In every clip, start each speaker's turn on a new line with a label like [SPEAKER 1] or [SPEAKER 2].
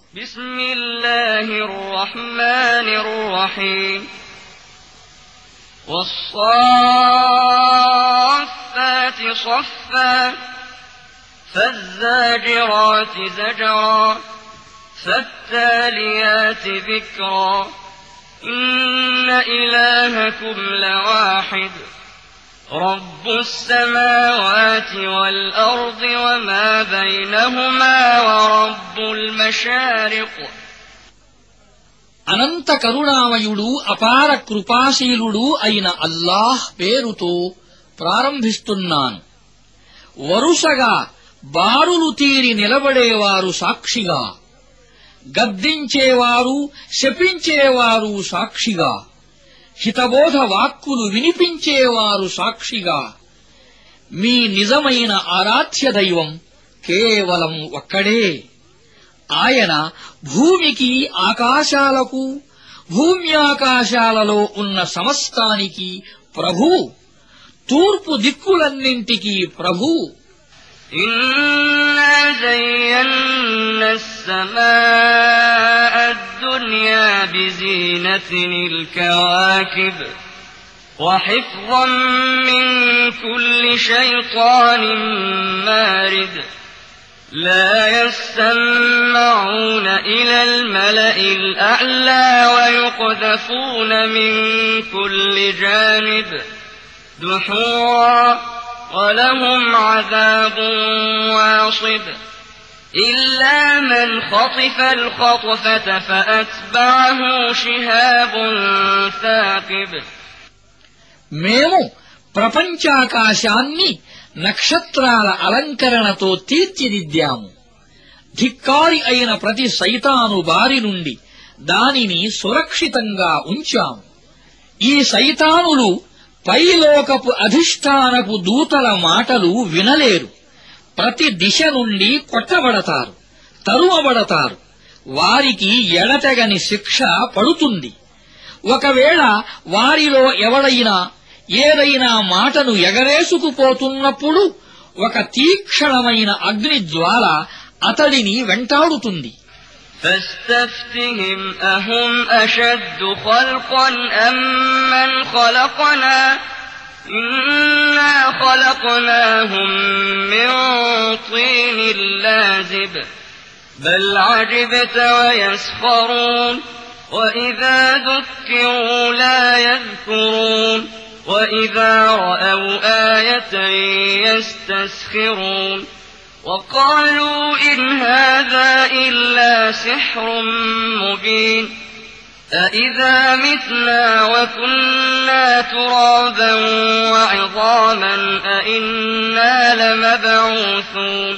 [SPEAKER 1] بسم الله الرحمن الرحيم والصافات صفا فالزاجرات زجرا فالتاليات ذكرا إن إلهكم لواحد رب السماوات والأرض وما بينهما ورب المشارق
[SPEAKER 2] అనంత కరుణామయుడు అపార కృపాశీలుడు అయిన అల్లాహ్ పేరుతో ప్రారంభిస్తున్నాను. వరుసగా బారులు తీరి నిలబడేవారు సాక్షిగా, గద్దించేవారు శపించేవారు సాక్షిగా, హితబోధ వాక్కులు వినిపించేవారు సాక్షిగా, మీ నిజమైన ఆరాధ్య దైవం కేవలం ఒక్కడే. ఆయన భూమికి ఆకాశాలకు భూమ్యాకాశాలలో ఉన్న సమస్తానికి ప్రభువు, తూర్పు దిక్కులన్నింటికీ ప్రభువు.
[SPEAKER 1] إنا زينا السماء الدنيا بزينة الكواكب وحفظا من كل شيطان مارد لا يستمعون إلى الملأ الأعلى ويقذفون من كل جانب دحورا ولهم عذاب واصب إلا من خطف الخطفة فأتبعه شهاب ثاقب
[SPEAKER 2] మేము ప్రపంచాకాశాన్ని నక్షత్రాల అలంకరణతో తీర్చిదిద్దాము. ధిక్కారి అయిన ప్రతి సైతాను బారి నుండి దానిని సురక్షితంగా ఉంచాము. ఈ సైతానులు పైలోకపు అధిష్టానపు దూతల మాటలు వినలేరు. ప్రతి దిశ నుండి కొట్టబడతారు, తరుమబడతారు. వారికి ఎడతెగని శిక్ష పడుతుంది. ఒకవేళ వారిలో ఎవడైనా ఏదైనా మాటను ఎగరేసుకుపోతున్నప్పుడు ఒక తీక్షణమైన అగ్నిజ్వాల అతడిని వెంటాడుతుంది.
[SPEAKER 1] فاستفتهم أهم أشد خلقا أم من خلقنا إنا خلقناهم من طين لازب بل عجبت ويسخرون وإذا ذكروا لا يذكرون وإذا رأوا آية يستسخرون وقالوا إن هذا إلا سحر مبين أإذا متنا وكنا ترابا وعظاما أإنا لمبعوثون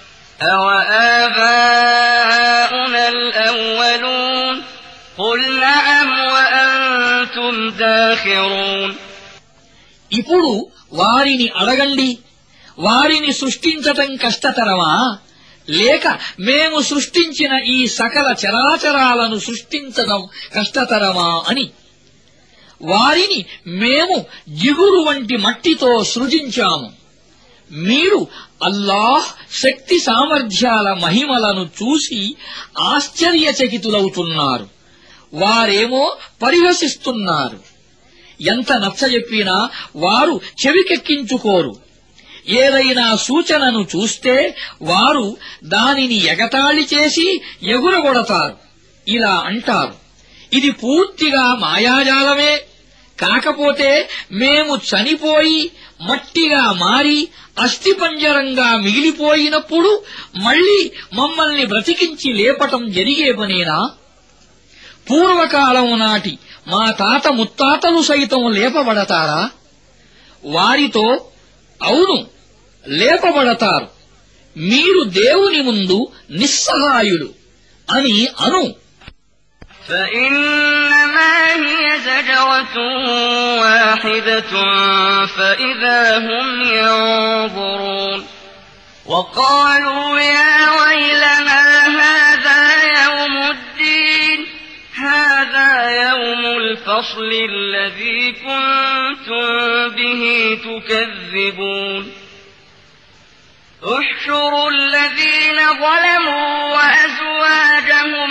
[SPEAKER 1] أوآباؤنا الأولون قل نعم وأنتم داخرون
[SPEAKER 2] ఇప్పుడు వారిని అడగండి, వారిని సృష్టించటం కష్టతరమా, లేక మేము సృష్టించిన ఈ సకల చరాచరాలను సృష్టించడం కష్టతరమా అని. వారిని మేము జిగురు వంటి మట్టితో సృజించాము. మీరు అల్లాహ్ శక్తి సామర్థ్యాల మహిమలను చూసి ఆశ్చర్యచకితులవుతున్నారు. వారేమో పరిహసిస్తున్నారు. ఎంత నచ్చజెప్పినా వారు చెవికెక్కించుకోరు. ఏదైనా సూచనను చూస్తే వారు దానిని ఎగతాళి చేసి ఎగురగొడతారు. ఇలా అంటారు, ఇది పూర్తిగా మాయాజాలమే. కాకపోతే మేము చనిపోయి మట్టిగా మారి అస్థిపంజరంగా మిగిలిపోయినప్పుడు మళ్లీ మమ్మల్ని బ్రతికించి లేపటం జరిగే పనేనా? పూర్వకాలం నాటి మా తాత ముత్తాతలు సైతం లేపబడతారా? వారితో అవును, లేపబడతారు. మీరు దేవుని ముందు నిస్సహాయులు అని అను.
[SPEAKER 1] فإنما هي زجرة واحدة فإذا هم ينظرون وقالوا يا ويلنا هذا يوم الدين هذا يوم الفصل الذي كنتم به تكذبون احشروا الذين ظلموا وأزواجهم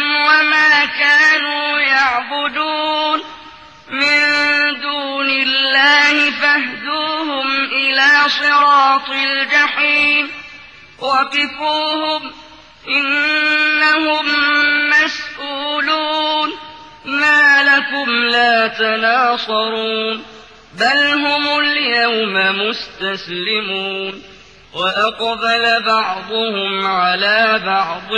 [SPEAKER 1] يعبدون من دون الله فاهدوهم إلى صراط الجحيم وقفوهم إنهم مسؤولون ما لكم لا تناصرون بل هم اليوم مستسلمون وأقبل بعضهم على بعض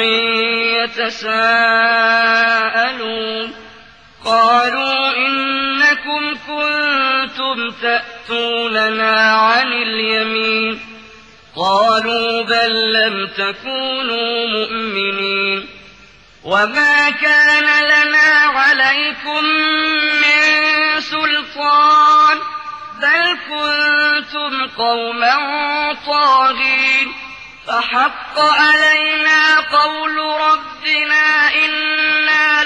[SPEAKER 1] يتساءلون قالوا إنكم كنتم تأتوننا عن اليمين قالوا بل لم تكونوا مؤمنين وما كان لنا عليكم من سلطان بل كنتم قوما طاغين فحق علينا قول ربنا إنا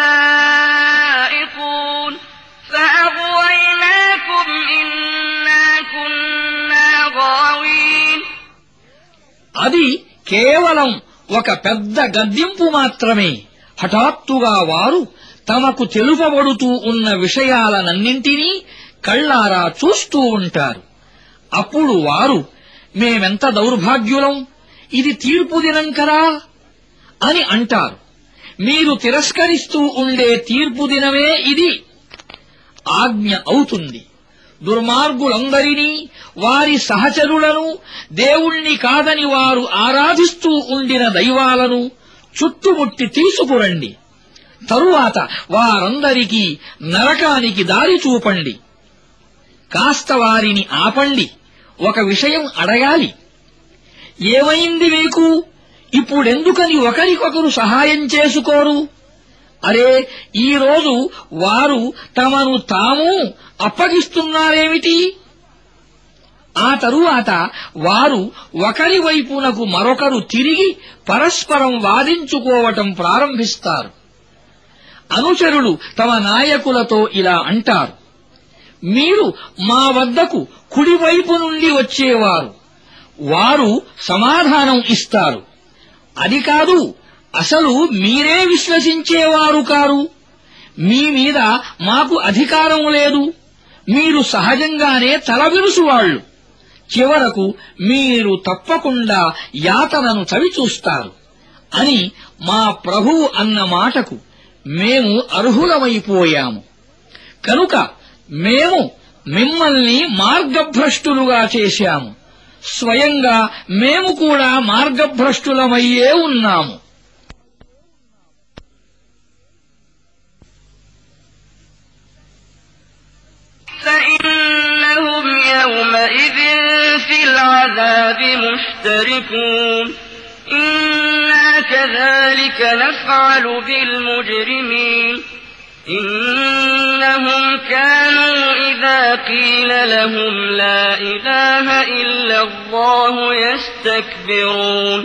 [SPEAKER 1] لذائقون فأغويناكم إنا كنا غاوين.
[SPEAKER 2] అది కేవలం ఒక పెద్ద గద్దింపు మాత్రమే. హఠాత్తుగా వారు తమకు తెలుపబడుతూ ఉన్న విషయాలనన్నింటినీ కళ్ళారా చూస్తూ ఉంటారు. అప్పుడు వారు మేమెంత దౌర్భాగ్యులం, ఇది తీర్పు దినం కదా అని అంటారు. మీరు తిరస్కరిస్తూ ఉండే తీర్పు దినమే ఇది. ఆజ్ఞ అవుతుంది. దుర్మార్గులందరినీ వారి సహచరులను దేవుణ్ణి కాదని వారు ఆరాధిస్తూ ఉండిన దైవాలను చుట్టుముట్టి తీసుకురండి. తరువాత వారందరికీ నరకానికి దారి చూపండి. కాస్త వారిని ఆపండి. ఒక విషయం అడగాలి. ఏమైంది మీకు? ఇప్పుడెందుకని ఒకరికొకరు సహాయం చేసుకోరు? అరే, ఈరోజు వారు తమను తాము అప్పగిస్తున్నారేమిటి? ఆ తరువాత వారు ఒకరి వైపునకు మరొకరు తిరిగి పరస్పరం వాదించుకోవటం ప్రారంభిస్తారు. అనుచరులు తమ నాయకులతో ఇలా అంటారు: మీరు మా వద్దకు కుడివైపు నుండి వచ్చేవారు. వారు సమాధానం ఇస్తారు: అది కాదు, అసలు మీరే విశ్వసించేవారు కారు. మీ మీద మాకు అధికారం లేదు. మీరు సహజంగానే తలవిరుసువాళ్లు. చివరకు మీరు తప్పకుండా యాతనను చవిచూస్తారు అని మా ప్రభువు అన్న మాటకు మేము అర్హులమైపోయాము. కనుక మేము మిమ్మల్ని మార్గభ్రష్టులుగా చేశాము. స్వయంగా మేము కూడా మార్గభ్రష్టులమయ్యే ఉన్నాము.
[SPEAKER 1] فإنهم يومئذ في العذاب مشتركون إنا كذلك نفعل بالمجرمين إنهم كانوا إذا قيل لهم لا إله إلا الله يستكبرون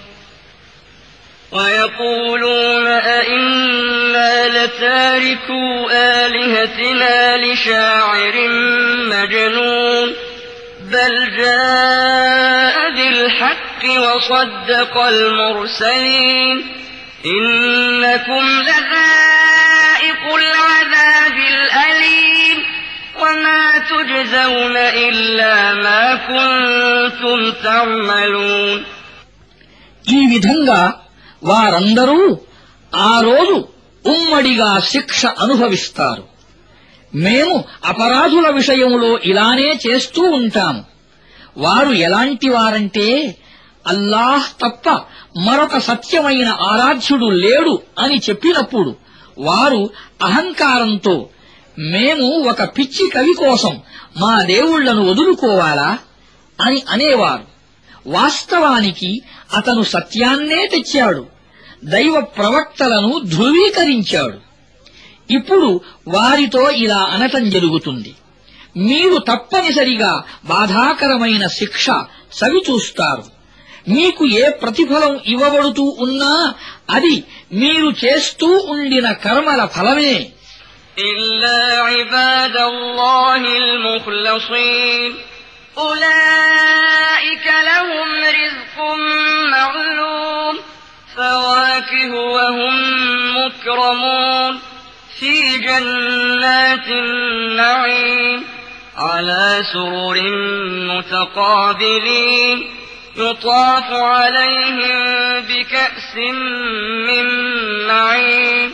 [SPEAKER 1] ويقولون أئنا لتاركو آلهتنا لشاعر مجنون بل جاء بالحق وصدق المرسلين إنكم لذائق العذاب الأليم وما تجزون إلا ما كنتم تعملون.
[SPEAKER 2] ఈ విధంగా వారందరూ ఆ రోజు ఉమ్మడిగా శిక్ష అనుభవిస్తారు. మేము అపరాధుల విషయంలో ఇలానే చేస్తూ ఉంటాము. వారు ఎలాంటి వారంటే, అల్లాహ్ తప్ప మరొక సత్యమైన ఆరాధ్యుడు లేడు అని చెప్పినప్పుడు వారు అహంకారంతో మేము ఒక పిచ్చి కవి కోసం మా దేవుళ్లను వదులుకోవాలా అని అనేవారు. వాస్తవానికి అతను సత్యాన్నే తెచ్చాడు. దైవ ప్రవక్తలను ధృవీకరించాడు. ఇప్పుడు వారితో ఇలా అనటం జరుగుతుంది: మీరు తప్పనిసరిగా బాధాకరమైన శిక్ష సవిచూస్తారు. మీకు ఏ ప్రతిఫలం ఇవ్వబడుతూ ఉన్నా అది మీరు చేస్తూ ఉండిన కర్మల ఫలమే.
[SPEAKER 1] إلا عباد الله المخلصين أولئك لهم رزق معلوم فواكه وهم مكرمون في جنات النعيم على سرر متقابلين يطاف عليهم بكأس من معين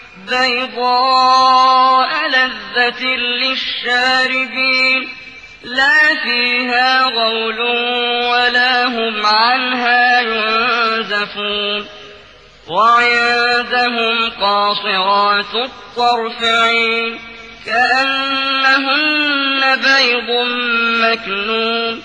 [SPEAKER 1] بيضاء لذة للشاربين لا فيها غول ولا هم عنها ينزفون وعندهم قاصرات الطرف عين كأنهن بيض مكنون.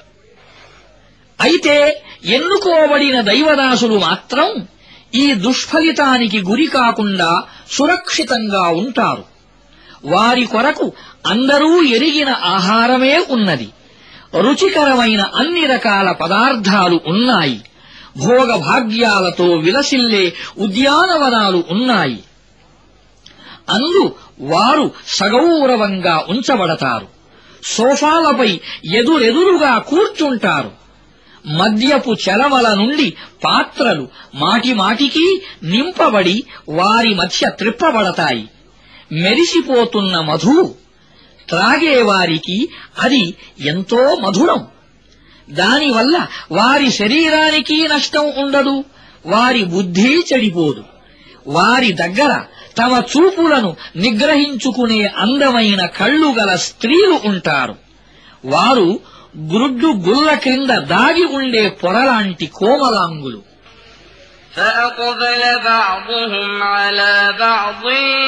[SPEAKER 2] అయితే ఎన్నుకోబడిన దైవదాసులు మాత్రం ఈ దుష్ఫలితానికి గురి కాకుండా సురక్షితంగా ఉంటారు. వారి కొరకు అందరూ ఎరిగిన ఆహారమే ఉన్నది. రుచికరమైన అన్ని రకాల పదార్థాలు ఉన్నాయి. భోగభాగ్యాలతో విలసిల్లే ఉద్యానవనాలు ఉన్నాయి. అందు వారు సగౌరవంగా ఉంచబడతారు. సోఫాలపై ఎదురెదురుగా కూర్చుంటారు. మద్యపు చెలమల నుండి పాత్రలు మాటిమాటికి నింపబడి వారి మధ్య త్రిప్పబడతాయి. మెరిసిపోతున్న మధువు త్రాగేవారికి అది ఎంతో మధురం. దానివల్ల వారి శరీరానికి నష్టం ఉండదు, వారి బుద్ధి చెడిపోదు. వారి దగ్గర తమ చూపులను నిగ్రహించుకునే అందమైన కళ్ళు గల స్త్రీలు ఉంటారు. వారు గ్రుడ్డు గుల్ల క్రింద దాగి ఉండే పొరలాంటి కోమలాంగులు.
[SPEAKER 1] فأقبل بعضهم على بعض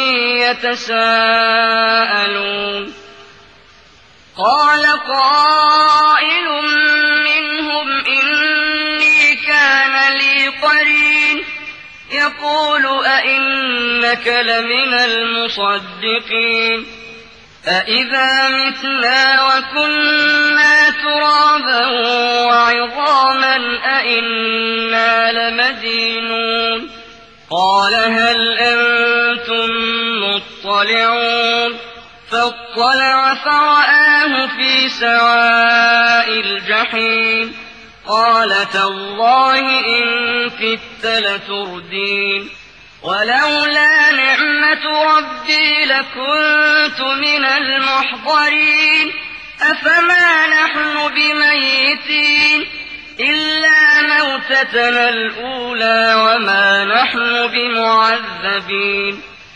[SPEAKER 1] يتساءلون قال قائل منهم إني كان لي قرين يقول أئنك لمن المصدقين أإذا متنا وكنا ترابا وعظاما أإنا لمدينون قال هل أنتم مطلعون فاطلع فرآه في سواء الجحيم قال تالله إن كدت لتردين ولولا نعمة ربي لكنت من المحضرين أفما نحن بميتين إلا موتتنا الأولى وما نحن بمعذبين.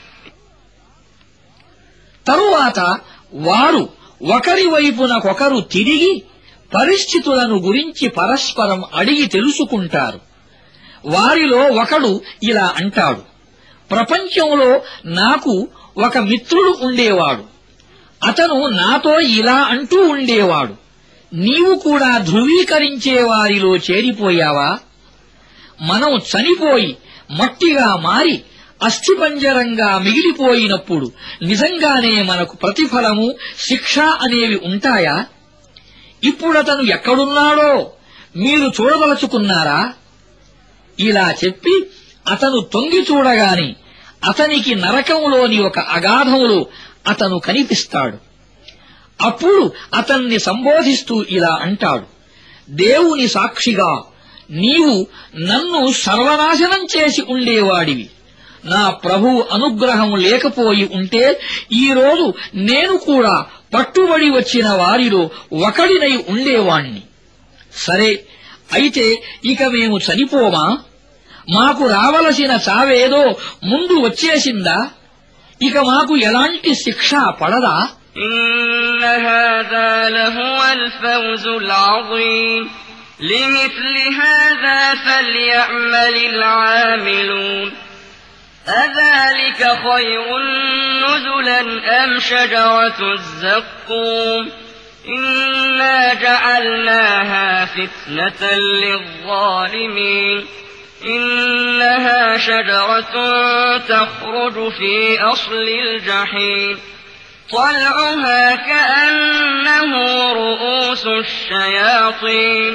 [SPEAKER 2] తరువాత వారు ఒకరి వైపునకొకరు తిరిగి పరిస్థితులను గురించి పరస్పరం అడిగి తెలుసుకుంటారు. వారిలో ఒకడు ఇలా అంటాడు, ప్రపంచంలో నాకు ఒక మిత్రుడు ఉండేవాడు. అతను నాతో ఇలా అంటూ ఉండేవాడు, నీవు కూడా ధృవీకరించే వారిలో చేరిపోయావా? మనం చనిపోయి మట్టిగా మారి అస్థిపంజరంగా మిగిలిపోయినప్పుడు నిజంగానే మనకు ప్రతిఫలము శిక్ష అనేవి ఉంటాయా? ఇప్పుడతను ఎక్కడున్నాడో మీరు చూడదలుచుకున్నారా? ఇలా చెప్పి అతను తొంగి చూడగాని అతనికి నరకంలోని ఒక అగాధంలో అతను కనిపిస్తాడు. అప్పుడు అతన్ని సంబోధిస్తూ ఇలా అంటాడు, దేవుని సాక్షిగా నీవు నన్ను సర్వనాశనం చేసి ఉండేవాడివి. నా ప్రభువు అనుగ్రహం లేకపోయి ఉంటే ఈరోజు నేను కూడా పట్టుబడి వచ్చిన వారిలో ఒకడినై ఉండేవాణ్ణి. సరే, అయితే ఇక మేము చనిపోమా? మాకు రావలసిన చావేదో ముందు వచ్చేసిందా? ఇక మాకు ఎలాంటి శిక్ష పడదా?
[SPEAKER 1] إن هذا لهو الفوز العظيم لمثل هذا فليعمل العاملون أذلك خير نزلا أم شجرة الزقوم إنا جعلناها فتنة للظالمين إنها شجرة تخرج في أصل الجحيم طلعها كأنه رؤوس الشياطين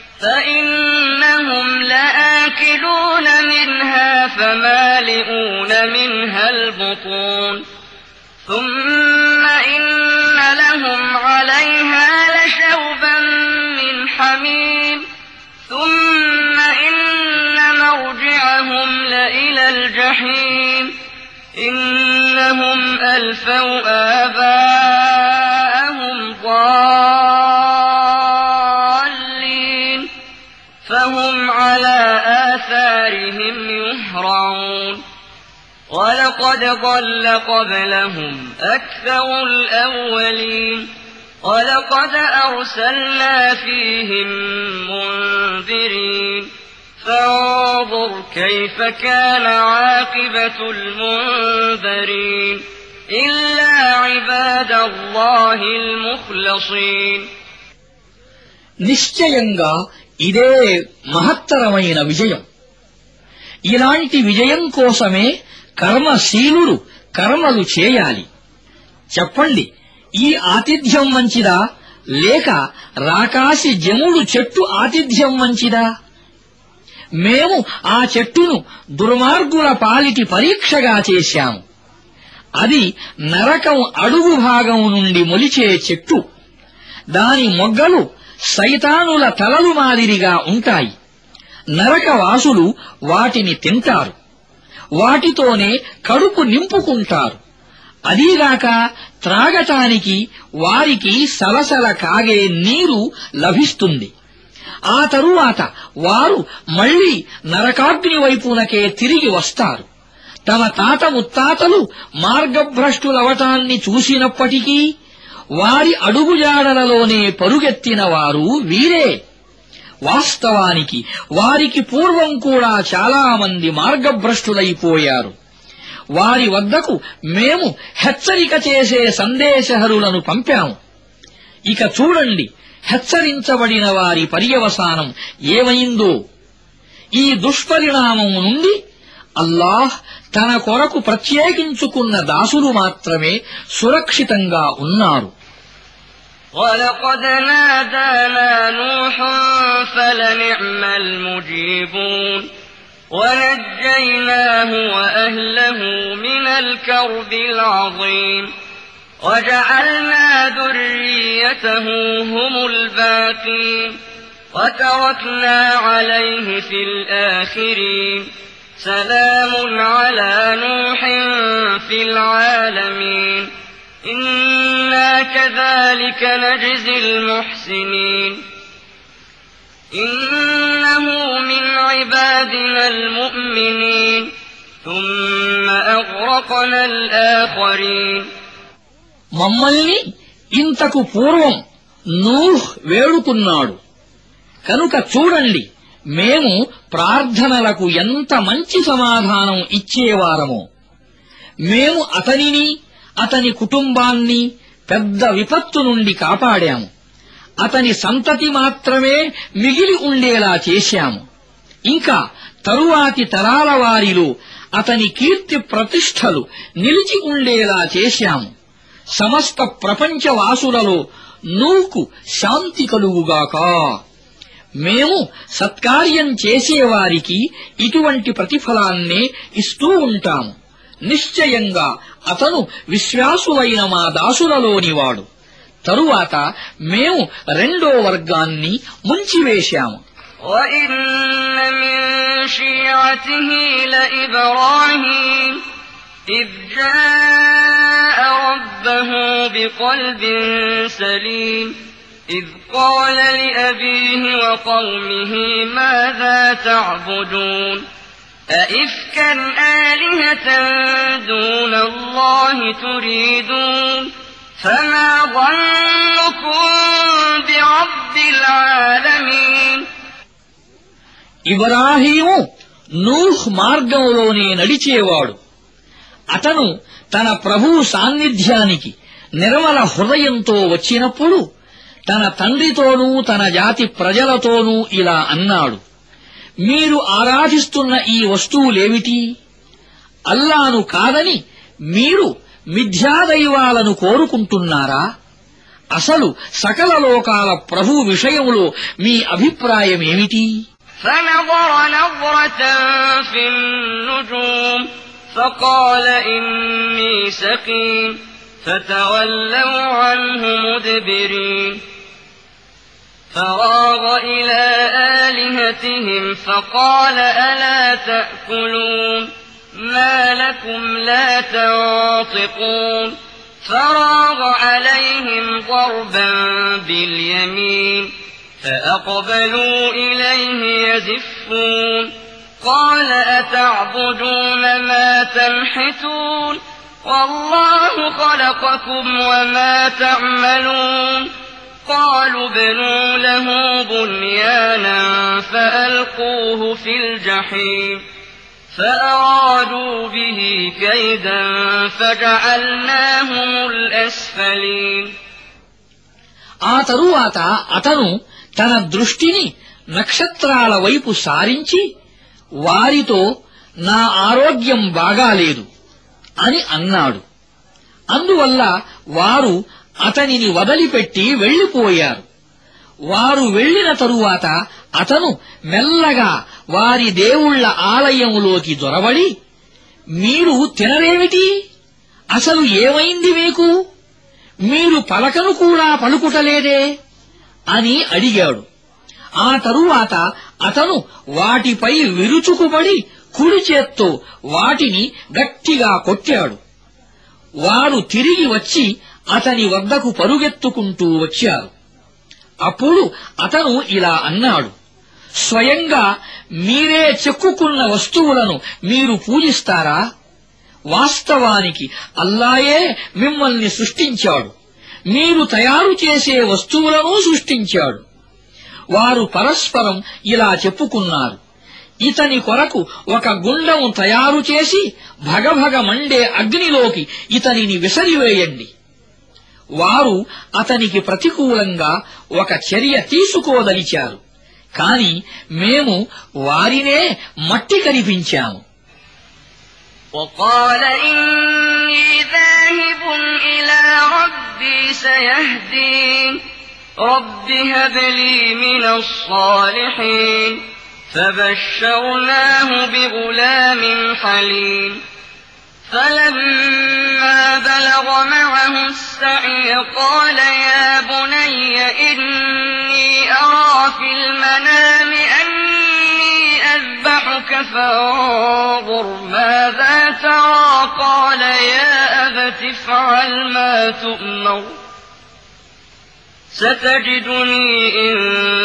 [SPEAKER 1] فإنهم لآكلون منها فمالئون منها البطون ثم إن لهم عليها لشوبا من حميم ثم إن مرجعهم لإلى الجحيم إنهم ألفوا آباءهم ضالين فهم على آثارهم يهرعون ولقد ضل قبلهم أكثر الأولين ولقد أرسلنا فيهم منذرين فانظر كيف كان عاقبة المنذرين إلا عباد الله المخلصين.
[SPEAKER 2] నిశ్చయంగా ఇదే మహత్తరమైన విజయం. ఇలాంటి విజయం కోసమే కర్మశీలుడు కర్మలు చేయాలి. చెప్పండి, ఈ ఆతిథ్యం మంచిదా లేక రాకాసి జముడు చెట్టు ఆతిథ్యం మంచిదా? మేము ఆ చెట్టును దుర్మార్గుల పాలిటి పరీక్షగా చేశాము. అది నరకం అడుగు భాగం నుండి మొలిచే చెట్టు. దాని మొగ్గలు సైతానుల తలలు మాదిరిగా ఉంటాయి. నరకవాసులు వాటిని తింటారు. వాటితోనే కడుపు నింపుకుంటారు. అదీగాక త్రాగటానికి వారికి సలసల కాగే నీరు లభిస్తుంది. ఆ తరువాత వారు మళ్లీ నరకాగ్ని వైపునకే తిరిగి వస్తారు. తమ తాత ముత్తాతలు మార్గభ్రష్టులవటాన్ని చూసినప్పటికీ వారి అడుగుజాడలలోనే పరుగెత్తిన వారు వీరే. వాస్తవానికి వారికి పూర్వం కూడా చాలామంది మార్గభ్రష్టులైపోయారు. వారి వద్దకు మేము హెచ్చరిక చేసే సందేశహరులను పంపాము. ఇక చూడండి, హెచ్చరించబడిన వారి పర్యవసానం ఏమైందో. ఈ దుష్పరిణామం నుండి అల్లాహ్ తన కొరకు ప్రత్యేకించుకున్న దాసులు మాత్రమే సురక్షితంగా ఉన్నారు.
[SPEAKER 1] وَلَقَدْ نَادَانَا نُوحٌ فَلَنِعْمَ الْمُجِيبُونَ وَنَجَّيْنَاهُ وَأَهْلَهُ مِنَ الْكَرْبِ الْعَظِيمِ وَجَعَلْنَا ذُرِّيَّتَهُ هُمُ الْبَاقِينَ وَتَرَكْنَا عَلَيْهِ فِي الْآخِرِينَ سَلَامٌ عَلَى نُوحٍ فِي الْعَالَمِينَ إِنَّا كَذَلِكَ نَجْزِي الْمُحْسِنِينَ إِنَّهُ مِنْ عِبَادِنَا الْمُؤْمِنِينَ ثُمَّ أَغْرَقْنَا الْآخَرِينَ.
[SPEAKER 2] మమ్మల్ని ఇంతకు పూర్వం నూహ్ వేడుకున్నాడు కనుక చూడండి, మేము ప్రార్థనలకు ఎంత మంచి సమాధానం ఇచ్చేవారమో. మేము అతనిని అతని కుటుంబాన్ని పెద్ద విపత్తు నుండి కాపాడాము. అతని సంతతి మాత్రమే మిగిలి ఉండేలా చేశాము. ఇంకా తరువాతి తరాల వారిలో అతని కీర్తి ప్రతిష్టలు నిలిచి ఉండేలా చేశాము. సమస్త ప్రపంచవాసులలో నూకు శాంతి కలుగుగాక. మేము సత్కార్యం చేసేవారికి ఇటువంటి ప్రతిఫలాన్నే ఇస్తూ ఉంటాము. నిశ్చయంగా అతను విశ్వాసులైన మా దాసులలోనివాడు. తరువాత మేము రెండో వర్గాన్ని ముంచివేశాము.
[SPEAKER 1] وَإِنَّ مِن شِيعَتِهِ لَإِبْرَاهِيمَ إِذْ جَاءَ رَبَّهُ بِقَلْبٍ سَلِيمٍ إِذْ قَالَ لِأَبِيهِ وَقَوْمِهِ مَاذَا تَعْبُدُونَ أَئِفْكًا آلِهَةً دُونَ اللَّهِ تُرِيدُونَ فَمَا ظَنُّكُم بِرَبِّ الْعَالَمِينَ.
[SPEAKER 2] ఇబ్రాహీము నూహ్ మార్గంలోనే నడిచేవాడు. అతను తన ప్రభువు సాన్నిధ్యానికి నిర్మల హృదయంతో వచ్చినప్పుడు తన తండ్రితోనూ తన జాతి ప్రజలతోనూ ఇలా అన్నాడు: మీరు ఆరాధిస్తున్న ఈ వస్తువులేమిటి? అల్లాను కాదని మీరు మిథ్యాదైవాలను కోరుకుంటున్నారా? అసలు సకల లోకాల ప్రభువు విషయంలో మీ అభిప్రాయమేమిటి?
[SPEAKER 1] فنظر نظرة في النجوم فقال إني سقيم فتولوا عنه مدبرين فراغ إلى آلهتهم فقال ألا تأكلون ما لكم لا تنطقون فراغ عليهم ضربا باليمين فأقبلوا إليه يزفون قال أتعبدون ما تنحتون والله خلقكم وما تعملون قالوا ابنوا له بنيانا فألقوه في الجحيم فأرادوا به كيدا فجعلناهم الأسفلين.
[SPEAKER 2] ఆ తరువాత అతను తన దృష్టిని నక్షత్రాల వైపు సారించి వారితో నా ఆరోగ్యం బాగాలేదు అని అన్నాడు. అందువల్ల వారు అతనిని వదిలిపెట్టి వెళ్లిపోయారు. వారు వెళ్లిన తరువాత అతను మెల్లగా వారి దేవుళ్ల ఆలయంలోకి జొరబడి, మీరు తినరేమిటి? అసలు ఏమైంది మీకు? మీరు పలకను కూడా పలుకుటలేదే అని అడిగాడు. ఆ తరువాత అతను వాటిపై విరుచుకుపడి కుడి చేత్తో వాటిని గట్టిగా కొట్టాడు. వారు తిరిగి వచ్చి అతని వద్దకు పరుగెత్తుకుంటూ వచ్చారు. అప్పుడు అతను ఇలా అన్నాడు, స్వయంగా మీరే చెక్కుకున్న వస్తువులను మీరు పూజిస్తారా? వాస్తవానికి అల్లాయే మిమ్మల్ని సృష్టించాడు. మీరు తయారు చేసే వస్తువులను సృష్టించాడు. వారు పరస్పరం ఇలా చెప్పుకున్నారు, ఇతని కొరకు ఒక గుండం తయారు చేసి భగభగ మండే అగ్నిలోకి ఇతనిని విసిరివేయండి. వారు అతనికి ప్రతికూలంగా ఒక చర్య తీసుకోదలిచారు, కాని మేము వారినే మట్టి కనిపించాము.
[SPEAKER 1] وقال إني ذاهب إلى ربي سيهدين رب هب لي من الصالحين فبشرناه بغلام حليم فلما بلغ معه السعي قال يا بني إني أرى في المنام أني أذبحك فانظر ماذا ترى قال يا أبت افعل ما تؤمر ستجدني إن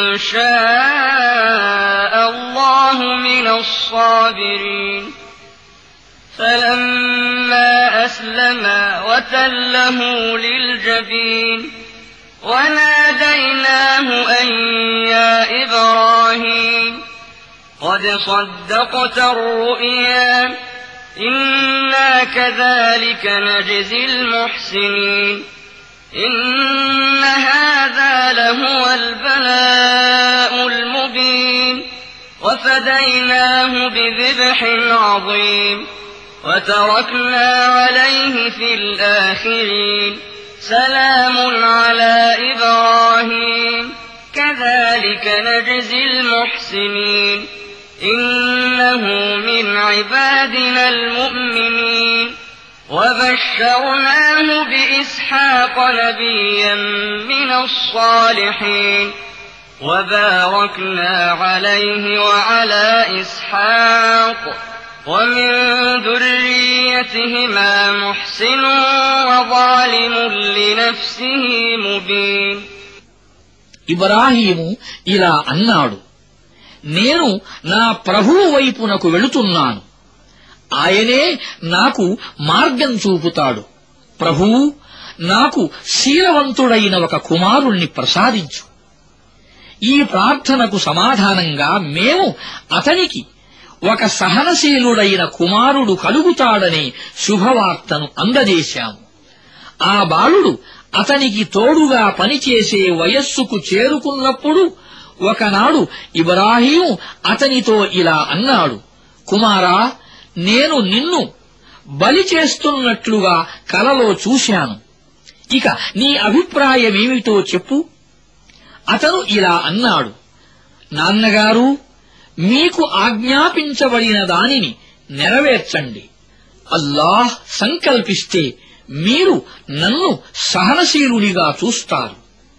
[SPEAKER 1] شاء الله من الصابرين فلما أسلما وتله للجبين وناديناه أن يا إبراهيم قد صدقت الرؤيا إنا كذلك نجزي المحسنين إن هذا لهو البلاء المبين وفديناه بذبح عظيم وتركنا عليه في الآخرين سلام على إبراهيم كذلك نجزي المحسنين إنه من عبادنا المؤمنين وبشرناه بإسحاق نبيا من الصالحين وباركنا عليه وعلى إسحاق ومن ذريتهما محسن وظالم لنفسه مبين.
[SPEAKER 2] ఇబ్రాహీము ఇలా అన్నాడు, నేను నా ప్రభువు వైపునకు వెళుతున్నాను. ఆయనే నాకు మార్గం చూపుతాడు. ప్రభువు, నాకు శీలవంతుడైన ఒక కుమారుణ్ణి ప్రసాదించు. ఈ ప్రార్థనకు సమాధానంగా మేము అతనికి ఒక సహనశీలుడైన కుమారుడు కలుగుతాడనే శుభవార్తను అందజేశాము. ఆ బాలుడు అతనికి తోడుగా పనిచేసే వయస్సుకు చేరుకున్నప్పుడు ఒకనాడు ఇబ్రాహీము అతనితో ఇలా అన్నాడు, కుమారా, నేను నిన్ను బలి చేస్తున్నట్లుగా కలలో చూశాను. ఇక నీ అభిప్రాయమేమిటో చెప్పు. అతను ఇలా అన్నాడు, నాన్నగారు, మీకు ఆజ్ఞాపించబడిన దానిని నెరవేర్చండి. అల్లాహ్ సంకల్పిస్తే మీరు నన్ను సహనశీలునిగా చూస్తారు.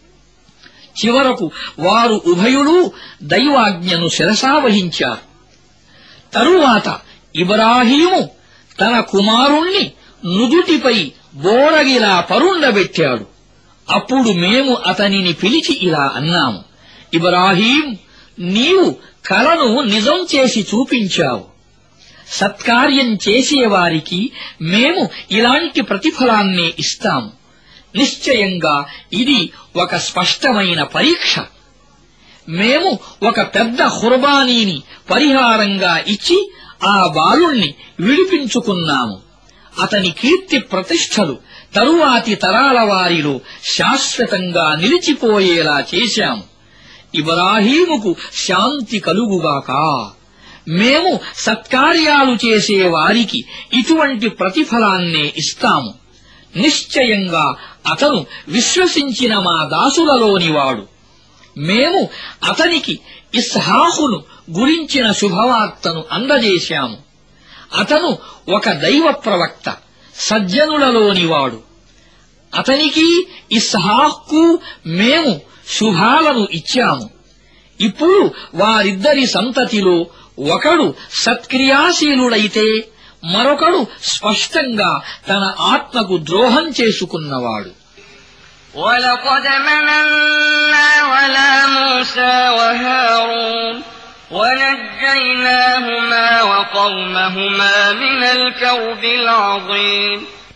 [SPEAKER 2] చివరకు వారు ఉభయులూ దైవాజ్ఞను శిరసావహించారు. తరువాత ఇబ్రాహీము తన కుమారుణ్ణి నుదుటిపై బోరగిలా పరుండబెట్టాడు. అప్పుడు మేము అతనిని పిలిచి ఇలా అన్నాము, ఇబ్రాహీం, నీవు కలను నిజం చేసి చూపించావు. సత్కార్యం చేసేవారికి మేము ఇలాంటి ప్రతిఫలాన్నే ఇస్తాము. నిశ్చయంగా ఇది ఒక స్పష్టమైన పరీక్ష. మేము ఒక పెద్ద ఖుర్బానీని పరిహారంగా ఇచ్చి ఆ బాలుణ్ణి విడిపించుకున్నాము. అతని కీర్తి ప్రతిష్టలు తరువాతి తరాల వారిలో శాశ్వతంగా నిలిచిపోయేలా చేశాము. ఇబ్రాహీముకు శాంతి కలుగుగాక. మేము సత్కార్యాలు చేసే వారికి ఇటువంటి ప్రతిఫలాన్నే ఇస్తాము. నిశ్చయంగా అతను విశ్వసించిన మా దాసులలోనివాడు. మేము అతనికి ఇస్హాకును గురించిన శుభవార్తను అందజేశాము. అతను ఒక దైవ ప్రవక్త, సజ్జనులలోనివాడు. అతనికి ఇస్హాక్కు మేము శుభాలను ఇచ్చాము. ఇప్పుడు వారిద్దరి సంతతిలో ఒకడు సత్క్రియాశీలుడైతే మరొకడు స్పష్టంగా తన ఆత్మకు ద్రోహం చేసుకున్నవాడు.
[SPEAKER 1] وَلَقَدْ مَنَنَّا عَلَى مُوسَى وَهَارُونَ وَنَجَّيْنَاهُمَا وَقَوْمَهُمَا مِنَ الْكَرْبِ الْعَظِيمِ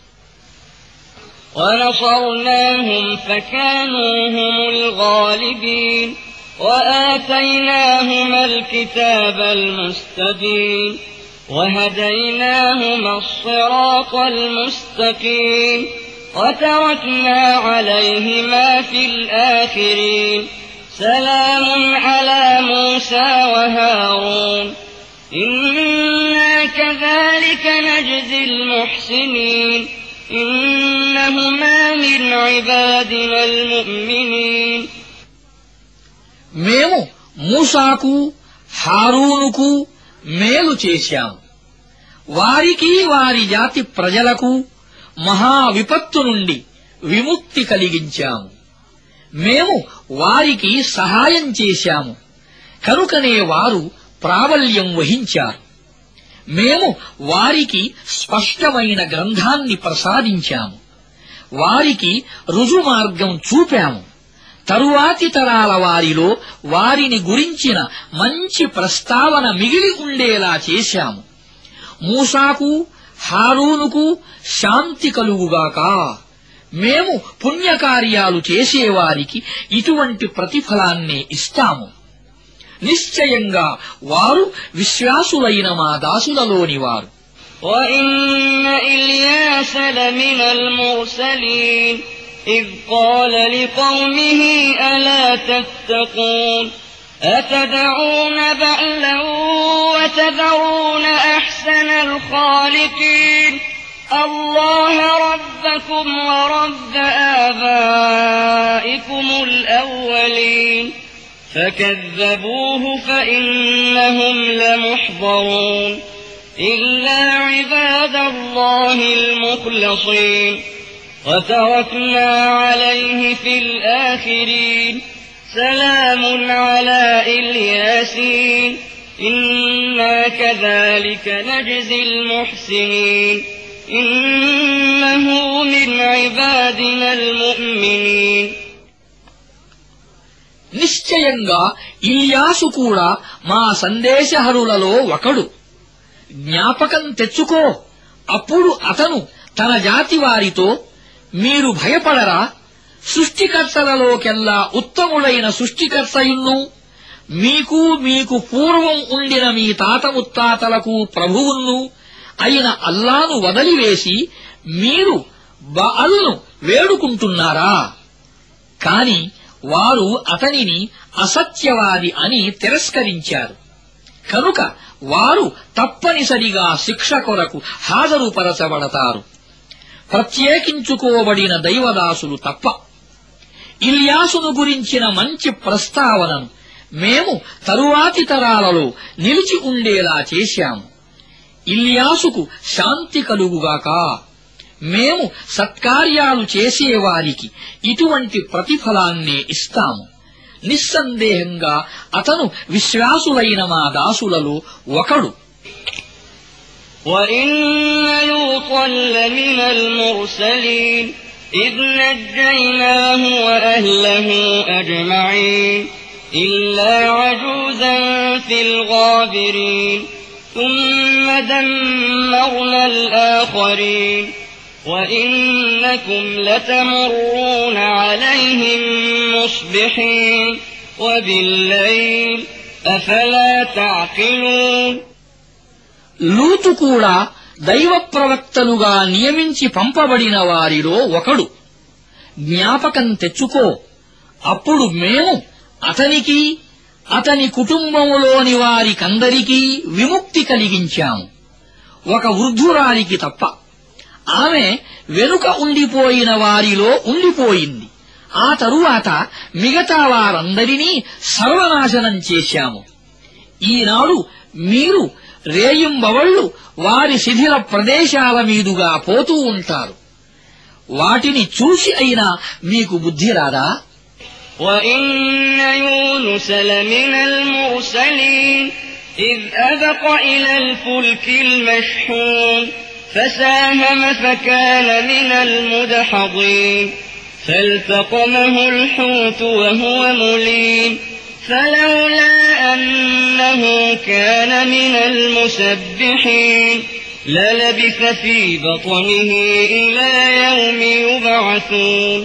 [SPEAKER 1] وَنَصَرْنَاهُمْ فَكَانُوا هُمُ الْغَالِبِينَ وَآتَيْنَاهُمَا الْكِتَابَ الْمُسْتَبِينَ وَهَدَيْنَاهُمَا الصِّرَاطَ الْمُسْتَقِيمَ وَتَرَكْنَا عَلَيْهِمَا فِي الْآخِرِينَ سَلَامٌ عَلَى مُوسَى وَهَارُونَ إِنَّا كَذَلِكَ نَجْزِي الْمُحْسِنِينَ إِنَّهُمَا مِنْ عِبَادِنَا الْمُؤْمِنِينَ
[SPEAKER 2] మేము మూసాకు హారూనుకు మేలు చేశాము. వారికి వారి జాతి ప్రజలకు మహా విపత్తు నుండి విముక్తి కలిగించాము. మేము వారికి సహాయం చేశాము కనుకనే వారు ప్రాబల్యం వహించారు. మేము వారికి స్పష్టమైన గ్రంథాన్ని ప్రసాదించాము. వారికి రుజుమార్గం చూపాము. తరువాతి తరాల వారిలో వారిని గురించిన మంచి ప్రస్తావన మిగిలి ఉండేలా చేశాము. మూసాకు హారూనుకు శాంతి కలుగుగాక. మేము పుణ్యకార్యాలు చేసేవారికి ఇటువంటి ప్రతిఫలాన్నే ఇస్తాము. నిశ్చయంగా వారు విశ్వాసులైన మా దాసులలోనివారు.
[SPEAKER 1] وَإِنَّ إِلْيَاسَ لَمِنَ الْمُرْسَلِينَ إِذْ قَالَ لِقَوْمِهِ أَلَا تَتَّقُونَ أَتَدْعُونَ بَعْلًا وَتَذَرُونَ أَحْسَنَ الْخَالِقِينَ اللَّهَ رَبَّكُمْ وَرَبَّ آبَائِكُمُ الْأَوَّلِينَ فَكَذَّبُوهُ فَإِنَّهُمْ لَمُحْضَرُونَ إِلَّا عِبَادَ اللَّهِ الْمُخْلَصِينَ وَتَرَكْنَا عَلَيْهِ فِي الْآخِرِينَ سَلَامٌ عَلَى الْيَاسِينَ إِنَّا كَذَلِكَ نَجْزِي الْمُحْسِنِينَ إِنَّهُ مِنْ عِبَادِنَا الْمُؤْمِنِينَ
[SPEAKER 2] నిశ్చయంగా ఇల్యాసు కూడా మా సందేశహరులలో ఒకడు. జ్ఞాపకం తెచ్చుకో. అప్పుడు అతను తన జాతి వారితో, మీరు భయపడరా? సృష్టికర్తలలోకెల్లా ఉత్తముడైన సృష్టికర్తయున్ను, మీకు పూర్వం ఉండిన మీ తాత ముత్తాతలకు ప్రభువును అయిన అల్లాను వదిలివేసి మీరు బఅల్ను వేడుకుంటున్నారా? కాని వారు అతనిని అసత్యవాది అని తిరస్కరించారు. కనుక వారు తప్పనిసరిగా శిక్ష కొరకు హాజరుపరచబడతారు. ప్రత్యేకించుకోబడిన దైవదాసులు తప్ప. ఇల్యాసును గురించిన మంచి ప్రస్తావనను మేము తరువాతి తరాలలో నిలిచి ఉండేలా చేశాము. ఇల్యాసుకు శాంతి కలుగుగాక. మేము సత్కార్యాలు చేసేవారికి ఇటువంటి ప్రతిఫలాన్నే ఇస్తాము. నిస్సందేహంగా అతను విశ్వాసులైన మా దాసులలో ఒకడు.
[SPEAKER 1] وإن لوطا لمن المرسلين إذ نجيناه وأهله أجمعين إلا عجوزا في الغابرين ثم دمرنا الآخرين وإنكم لتمرون عليهم مصبحين وبالليل أفلا تعقلون
[SPEAKER 2] లూతు కూడా దైవ ప్రవక్తలుగా నియమించి పంపబడిన వారిలో ఒకడు. జ్ఞాపకం తెచ్చుకో, అప్పుడు మేము అతనికి అతని కుటుంబములోని వారికందరికీ విముక్తి కలిగించాము, ఒక వృద్ధురాలికి తప్ప. ఆమె వెనుక ఉండిపోయిన వారిలో ఉండిపోయింది. ఆ తరువాత మిగతా వారందరినీ సర్వనాశనం చేశాము. ఈనాడు మీరు రేయింబవళ్లు వారి శిథిల ప్రదేశాల మీదుగా పోతూ ఉంటారు. వాటిని చూసి అయినా మీకు బుద్ధి రాదా?
[SPEAKER 1] وَإِنَّ يُونُسَ لَمِنَ الْمُرْسَلِينَ إِذْ أَبَقَ إِلَى الْفُلْكِ الْمَشْحُونِ فَسَاهَمَ فَكَانَ مِنَ الْمُدْحَضِينَ فَالْتَقَمَهُ الْحُوتُ وَهُوَ مُلِيمٌ فلولا أنه كان من المسبحين للبث في بطنه إلى يوم يبعثون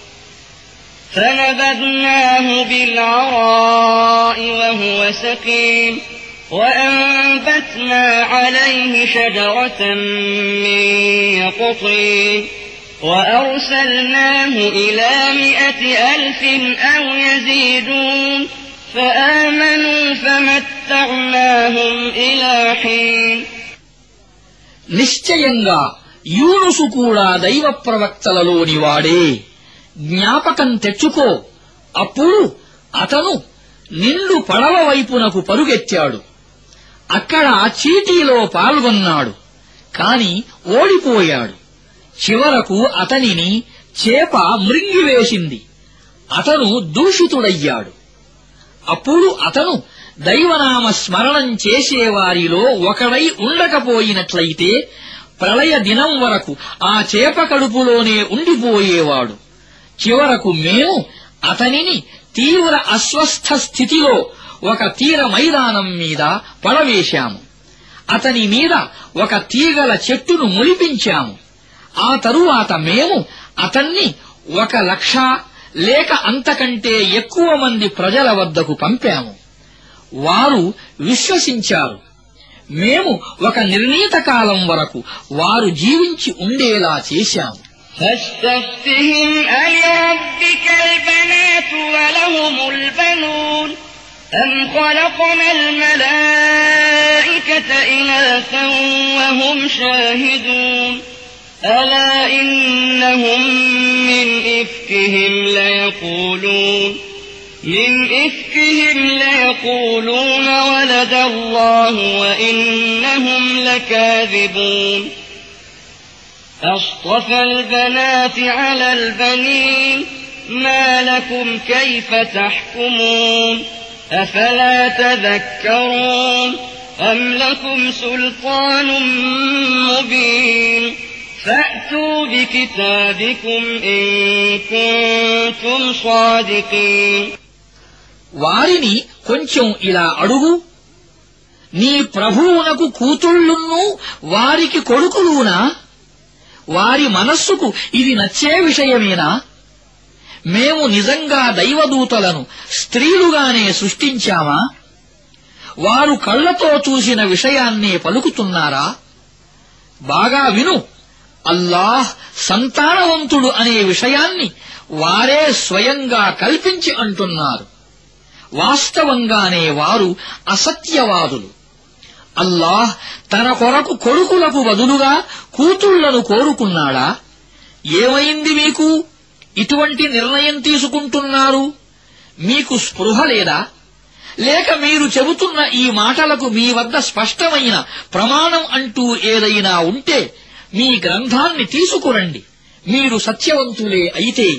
[SPEAKER 1] فنبذناه بالعراء وهو سقيم وأنبتنا عليه شجرة من يقطين وأرسلناه إلى 100,000 أو يزيدون فآمنوا فمتعناهم إلى حين.
[SPEAKER 2] నిశ్చయంగా యూనుసు కూడా దైవ ప్రవక్తలలోని వాడే. జ్ఞాపకం తెచ్చుకో, అప్పుడు అతను నిండు పడవ వైపునకు పరుగెత్తాడు. అక్కడ చీటీలో పాల్గొన్నాడు, కాని ఓడిపోయాడు. చివరకు అతనిని చేప మృంగివేసింది. అతను దూషితుడయ్యాడు. అప్పుడు అతను దైవనామ స్మరణం చేసేవారిలో ఒకడై ఉండకపోయినట్లయితే ప్రళయ దినం వరకు ఆ చేప కడుపులోనే ఉండిపోయేవాడు. చివరకు మేము అతనిని తీవ్ర అస్వస్థ స్థితిలో ఒక తీర మైదానం మీద పడవేశాము. అతని మీద ఒక తీగల చెట్టును మొలిపించాము. ఆ తరువాత మేము అతన్ని 1,00,000 లేక అంతకంటే ఎక్కువ మంది ప్రజల వద్దకు పంపాము. వారు విశ్వసించారు. మేము ఒక నిర్ణీత కాలం వరకు వారు జీవించి ఉండేలా చేశాము.
[SPEAKER 1] فاستفتهم ألربك البنات ولهم البنون أم خلقنا الملائكة إناثا وهم شاهدون ألا إنهم من إفكهم ليقولون ولد الله وإنهم لكاذبون أصطفى البنات على البنين ما لكم كيف تحكمون أفلا تذكرون أم لكم سلطان مبين فأتوا بكتابكم إن كنتم صادقين.
[SPEAKER 2] వారిని కొంచెం ఇలా అడుగు, నీ ప్రభువునకు కూతుళ్ళున్నూ వారికి కొడుకులునా? వారి మనస్సుకు ఇది నచ్చే విషయమేనా? మేము నిజంగా దైవదూతలను స్త్రీలుగానే సృష్టించామా? వారు కళ్లతో చూసిన విషయాన్నే పలుకుతున్నారా? బాగా విను, అల్లాహ్ సంతానవంతుడు అనే విషయాన్ని వారే స్వయంగా కల్పించి అంటున్నారు. వాస్తవంగానే వారు అసత్యవాదులు. అల్లాహ్ తన కొరకు కొడుకులకు బదులుగా కూతుళ్లను కోరుకున్నాడా? ఏమైంది మీకు? ఇటువంటి నిర్ణయం తీసుకుంటున్నారు. మీకు స్పృహ లేదా? లేక మీరు చెబుతున్న ఈ మాటలకు మీ వద్ద స్పష్టమైన ప్రమాణం అంటూ ఏదైనా ఉంటే మీ గ్రంథాన్ని తీసుకురండి, మీరు సత్యవంతులే అయితే.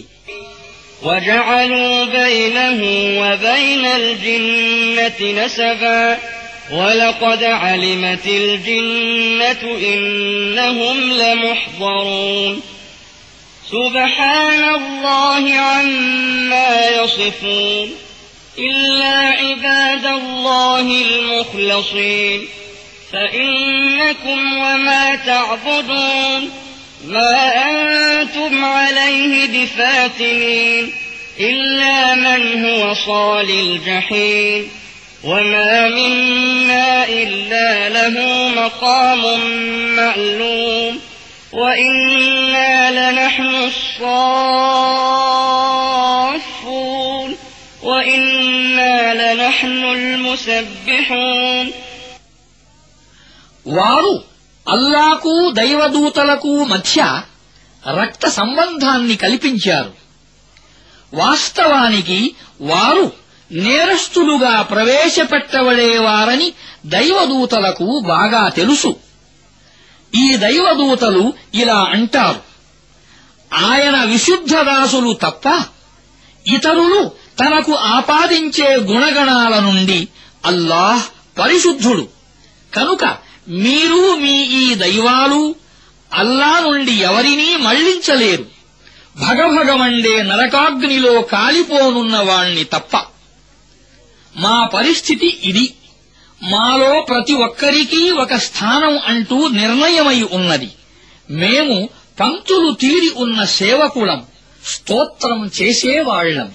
[SPEAKER 1] وَجَعَلُوا بَيْنَهُ وَبَيْنَ الْجِنَّةِ نَسَبًا ولقد علمت الجنة إنهم لمحضرون سبحان الله عما يصفون إلا عباد الله المخلصين فإنكم وما تعبدون ما أنتم عليه بفاتنين إلا من هو صال الجحيم وما منا إلا له مقام معلوم وإنا لنحن الصافون وإنا لنحن المسبحون
[SPEAKER 2] వారు అల్లాకు దైవదూతలకు మధ్య రక్త సంబంధాన్ని కల్పించారు. వాస్తవానికి వారు నేరస్తులుగా ప్రవేశపెట్టబడేవారని దైవదూతలకు బాగా తెలుసు. ఈ దైవదూతలు ఇలా అంటారు: ఆయన విశుద్ధదాసులు తప్ప ఇతరులు తనకు ఆపాదించే గుణగణాల నుండి అల్లాహ్ పరిశుద్ధుడు. కనుక మీరు మీ ఈ దైవాలు అల్లా నుండి ఎవరినీ మళ్లించలేరు, భగభగమండే నరకాగ్నిలో కాలిపోనున్న వాణ్ణి తప్ప. మా పరిస్థితి ఇది. మాలో ప్రతి ఒక్కరికీ ఒక స్థానం అంటూ నిర్ణయమై ఉన్నది. మేము పంక్తులు తీరి ఉన్న సేవకులం, స్తోత్రం చేసేవాళ్లం.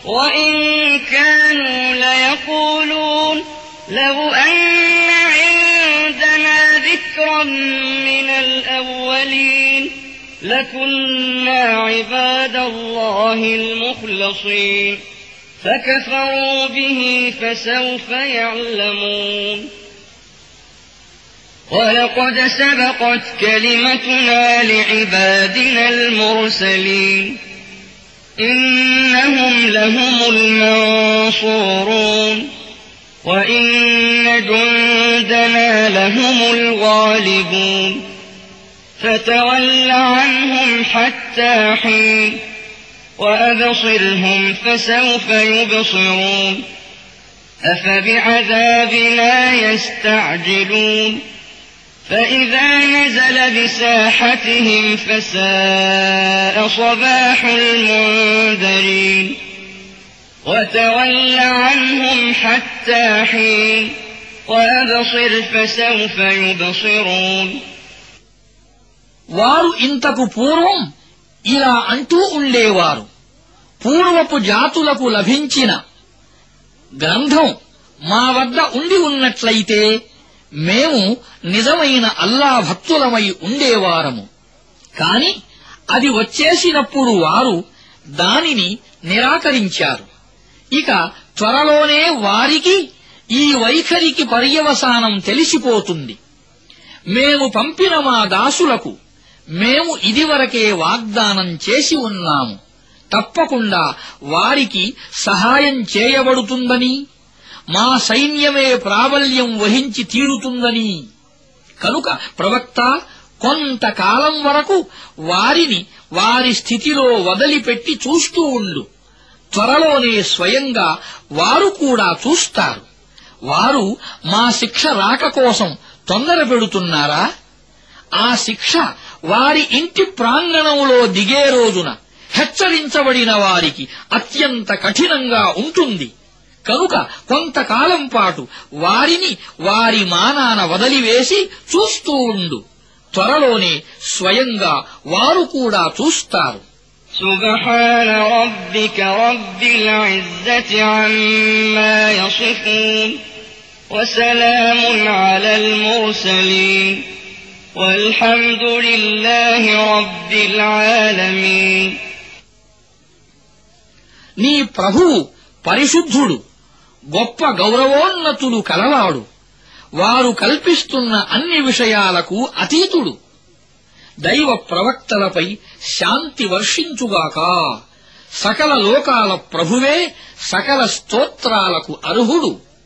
[SPEAKER 1] لو أن عندنا ذكرا من الأولين لكنا عباد الله المخلصين فكفروا به فسوف يعلمون ولقد سبقت كلمتنا لعبادنا المرسلين إنهم لهم المنصورون وإن جندنا لهم الغالبون فتول عنهم حتى حين وأبصرهم فسوف يبصرون أفبعذابنا يستعجلون فإذا نزل بساحتهم فساء صباح المنذرين وتول عنهم حتى حين وأبصر فسوف يبصرون
[SPEAKER 2] వారు ఇంతకు పూర్వం ఇలా అంటూ ఉండేవారు: పూర్వపు జాతులకు లభించిన గ్రంథం మా వద్ద ఉండి ఉన్నట్లయితే మేము నిజమైన అల్లా భక్తులమై ఉండేవారము. కాని అది వచ్చేసినప్పుడు వారు దానిని నిరాకరించారు. ఇక త్వరలోనే వారికి ఈ వైఖరికి పర్యవసానం తెలిసిపోతుంది. మేము పంపిన మా దాసులకు మేము ఇదివరకే వాగ్దానం చేసి ఉన్నాము, తప్పకుండా వారికి సహాయం చేయబడుతుందని, మా సైన్యమే ప్రాబల్యం వహించి తీరుతుందని. కనుక ప్రవక్త, కొంతకాలం వరకు వారిని వారి స్థితిలో వదిలిపెట్టి చూస్తూ ఉండు. త్వరలోనే స్వయంగా వారు కూడా చూస్తారు. వారు మా శిక్ష రాక కోసం తొందర పెడుతున్నారా? ఆ శిక్ష వారి ఇంటి ప్రాంగణంలో దిగే రోజున హెచ్చరించబడిన వారికి అత్యంత కఠినంగా ఉంటుంది. కనుక కొంతకాలం పాటు వారిని వారి మానాన వదిలివేసి చూస్తూ ఉండు. త్వరలోనే స్వయంగా వారు కూడా చూస్తారు.
[SPEAKER 1] سبحان ربك رب العزة عما يصفون وسلام على المرسلين والحمد لله رب العالمين
[SPEAKER 2] నీ ప్రభువు పరిశుద్ధుడు, గొప్ప గౌరవోన్నతులు కలవాడు. వారు కల్పిస్తున్న అన్ని విషయాలకు అతీతుడు. దైవ ప్రవక్తలపై శాంతి వర్షించుగాక. సకల లోకాల ప్రభువే సకల స్తోత్రాలకు అర్హుడు.